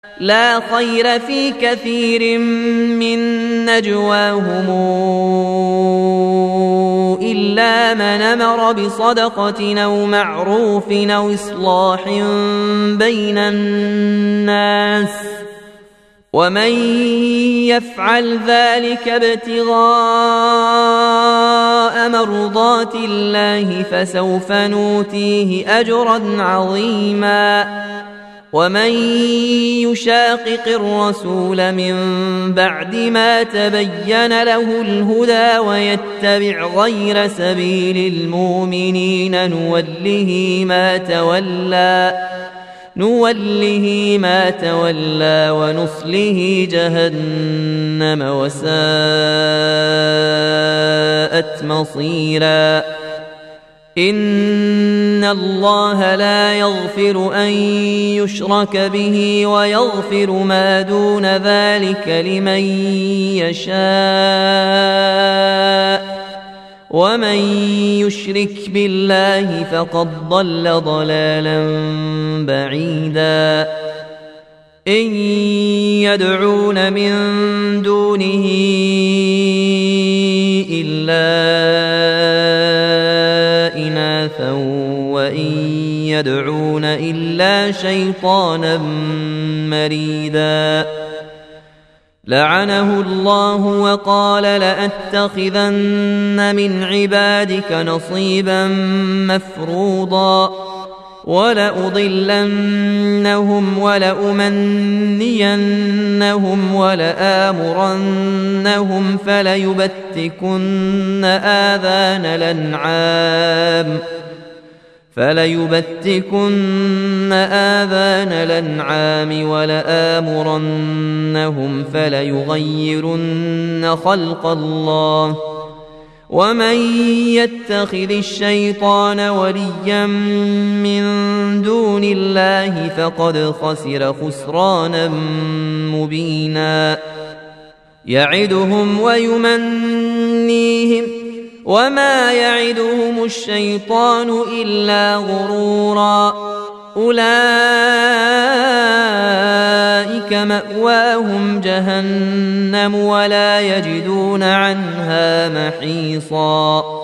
لا خير في كثير من نجواهم إلا من أمر بصدقة أو معروف أو إصلاح بين الناس ومن يفعل ذلك ابتغاء مرضات الله فسوف نؤتيه أجرا عظيما ومن يشاقق الرسول من بعد ما تبين له الهدى ويتبع غير سبيل المؤمنين نوله ما تولى ونصله جهنم وساءت مصيرا إن الله لا يغفر أن يشرك به ويغفر ما دون ذلك لمن يشاء ومن يشرك بالله فقد ضل ضلالا بعيدا إن يدعون من دونه إلا إناثا وإن يدعون إلا شيطانا مريدا لعنه الله وقال لأتخذن من عبادك نصيبا مفروضا ولأضلنهم ولأمنينهم ولآمرنهم فليبتكن آذان الأنعام ولآمرنهم فليغيرن خلق الله ومن يتخذ الشيطان وليا من دون الله فقد خسر خسرانا مبينا يعدهم ويمنيهم وما يعدهم الشيطان إلا غرورا أولئك مأواهم جهنم ولا يجدون عنها محيصا